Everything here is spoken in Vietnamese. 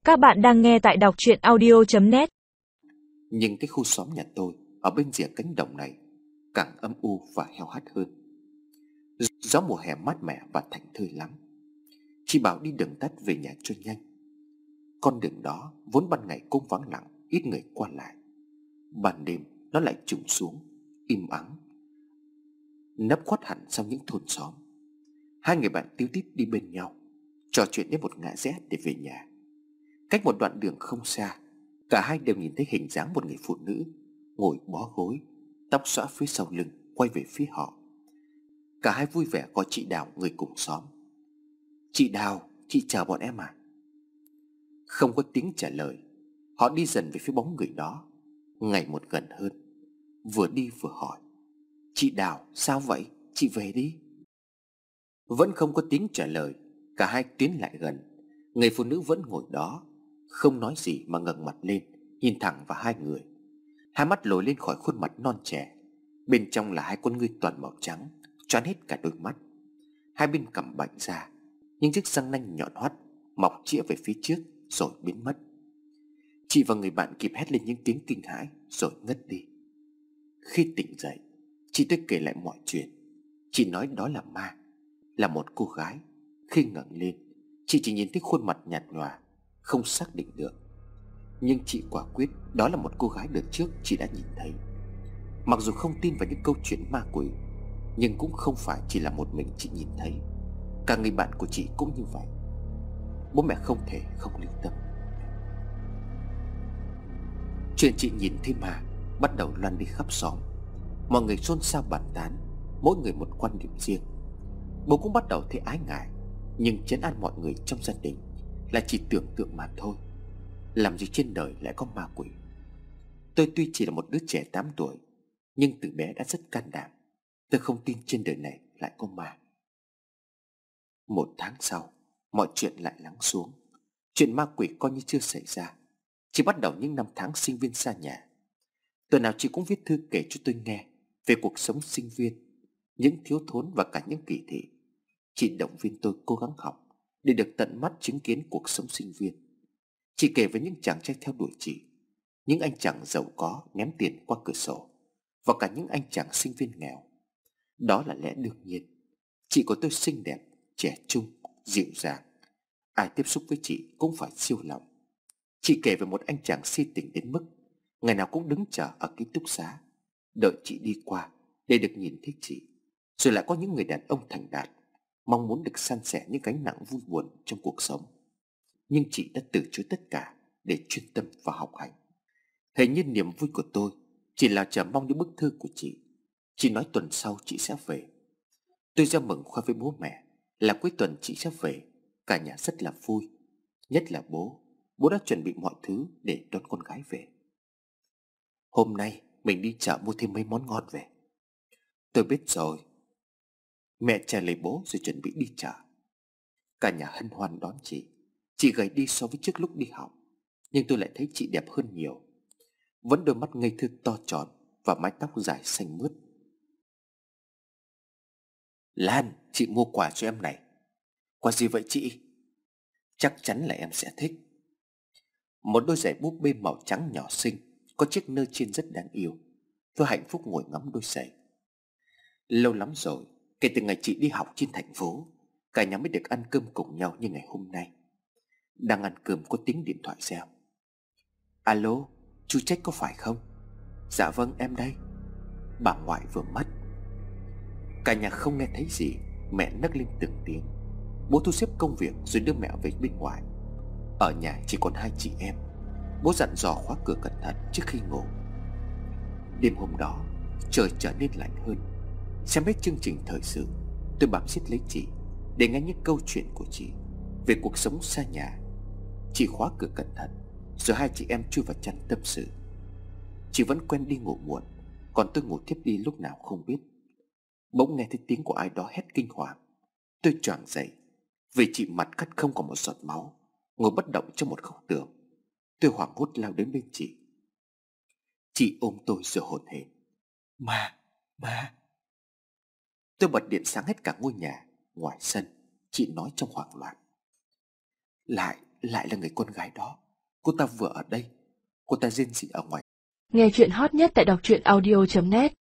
Các bạn đang nghe tại đọc truyện audio.net. Nhưng cái khu xóm nhà tôi ở bên rìa cánh đồng này càng âm u và heo hắt hơn. Gió mùa hè mát mẻ và thảnh thơi lắm. Chị bảo đi đường tắt về nhà cho nhanh. Con đường đó vốn ban ngày cũng vắng lặng, ít người qua lại. Ban đêm nó lại trùng xuống, im ắng, nấp khuất hẳn sau những thôn xóm. Hai người bạn tíu tít đi bên nhau, trò chuyện đến một ngã rẽ để về nhà. Cách một đoạn đường không xa, cả hai đều nhìn thấy hình dáng một người phụ nữ ngồi bó gối, tóc xõa phía sau lưng, quay về phía họ. Cả hai vui vẻ gọi chị Đào, người cùng xóm. "Chị Đào, chị chờ bọn em à?" Không có tiếng trả lời. Họ đi dần về phía bóng người đó, ngày một gần hơn. Vừa đi vừa hỏi: "Chị Đào, sao vậy? Chị về đi." Vẫn không có tiếng trả lời. Cả hai tiến lại gần. Người phụ nữ vẫn ngồi đó, không nói gì mà ngẩng mặt lên, nhìn thẳng vào hai người. Hai mắt lồi lên khỏi khuôn mặt non trẻ. Bên trong là hai con ngươi toàn màu trắng, choán hết cả đôi mắt. Hai bên cằm bệnh ra, những chiếc răng nanh nhọn hoắt mọc chĩa về phía trước rồi biến mất. Chị và người bạn kịp hét lên những tiếng kinh hãi rồi ngất đi. Khi tỉnh dậy, chị tôi kể lại mọi chuyện. Chị nói đó là ma, là một cô gái. Khi ngẩng lên, chị chỉ nhìn thấy khuôn mặt nhạt nhòa, không xác định được. Nhưng chị quả quyết đó là một cô gái đợt trước chị đã nhìn thấy. Mặc dù không tin vào những câu chuyện ma quỷ, nhưng cũng không phải chỉ là một mình chị nhìn thấy. Cả người bạn của chị cũng như vậy. Bố mẹ không thể không lưu tâm. Chuyện chị nhìn thấy ma bắt đầu loan đi khắp xóm. Mọi người xôn xao bàn tán, mỗi người một quan điểm riêng. Bố cũng bắt đầu thấy ái ngại, nhưng trấn an mọi người trong gia đình là chỉ tưởng tượng mà thôi. Làm gì trên đời lại có ma quỷ. Tôi tuy chỉ là một đứa trẻ 8 tuổi, nhưng từ bé đã rất can đảm. Tôi không tin trên đời này lại có ma. Một tháng sau, mọi chuyện lại lắng xuống. Chuyện ma quỷ coi như chưa xảy ra. Chỉ bắt đầu những năm tháng sinh viên xa nhà. Tuần nào chị cũng viết thư kể cho tôi nghe về cuộc sống sinh viên, những thiếu thốn và cả những kỳ thị. Chị động viên tôi cố gắng học để được tận mắt chứng kiến cuộc sống sinh viên. Chị kể về những chàng trai theo đuổi chị, những anh chàng giàu có ném tiền qua cửa sổ, và cả những anh chàng sinh viên nghèo. Đó là lẽ đương nhiên. Chị của tôi xinh đẹp, trẻ trung, dịu dàng. Ai tiếp xúc với chị cũng phải siêu lòng. Chị kể về một anh chàng si tình đến mức ngày nào cũng đứng chờ ở ký túc xá, đợi chị đi qua để được nhìn thấy chị. Rồi lại có những người đàn ông thành đạt, mong muốn được san sẻ những gánh nặng vui buồn trong cuộc sống. Nhưng chị đã từ chối tất cả để chuyên tâm vào học hành. Hình như niềm vui của tôi chỉ là chờ mong những bức thư của chị. Chị nói tuần sau chị sẽ về. Tôi ra mừng khoe với bố mẹ là cuối tuần chị sẽ về. Cả nhà rất là vui. Nhất là bố. Bố đã chuẩn bị mọi thứ để đón con gái về. "Hôm nay mình đi chợ mua thêm mấy món ngon về." "Tôi biết rồi." Mẹ trả lời bố rồi chuẩn bị đi chợ. Cả nhà hân hoan đón chị. Chị gầy đi so với trước lúc đi học, nhưng tôi lại thấy chị đẹp hơn nhiều. Vẫn đôi mắt ngây thơ to tròn và mái tóc dài xanh mướt. "Lan, chị mua quà cho em này." "Quà gì vậy chị?" "Chắc chắn là em sẽ thích." Một đôi giày búp bê màu trắng nhỏ xinh, có chiếc nơ trên rất đáng yêu. Tôi hạnh phúc ngồi ngắm đôi giày. Lâu lắm rồi, kể từ ngày chị đi học trên thành phố, cả nhà mới được ăn cơm cùng nhau như ngày hôm nay. Đang ăn cơm có tiếng điện thoại reo. "Alo, chú Trách có phải không?" "Dạ vâng, em đây." Bà ngoại vừa mất. Cả nhà không nghe thấy gì. Mẹ nấc lên từng tiếng. Bố thu xếp công việc rồi đưa mẹ về bên ngoài. Ở nhà chỉ còn hai chị em. Bố dặn dò khóa cửa cẩn thận trước khi ngủ. Đêm hôm đó, trời trở nên lạnh hơn. Xem hết chương trình thời sự, tôi bám xiết lấy chị để nghe những câu chuyện của chị về cuộc sống xa nhà. Chị khóa cửa cẩn thận, rồi hai chị em chui vào chăn tâm sự. Chị vẫn quen đi ngủ muộn, còn tôi ngủ thiếp đi lúc nào không biết. Bỗng nghe thấy tiếng của ai đó hét kinh hoàng. Tôi choàng dậy vì chị mặt cắt không còn một giọt máu, ngồi bất động trong một góc tường. Tôi hoảng hốt lao đến bên chị. Chị ôm tôi rồi hổn hển: "Ma, ma." Tôi bật điện sáng hết cả ngôi nhà. Ngoài sân, chị nói trong hoảng loạn: lại là người con gái đó. Cô ta vừa ở đây, cô ta rên rỉ ở ngoài. Nghe chuyện hot nhất tại đọc truyện audio.net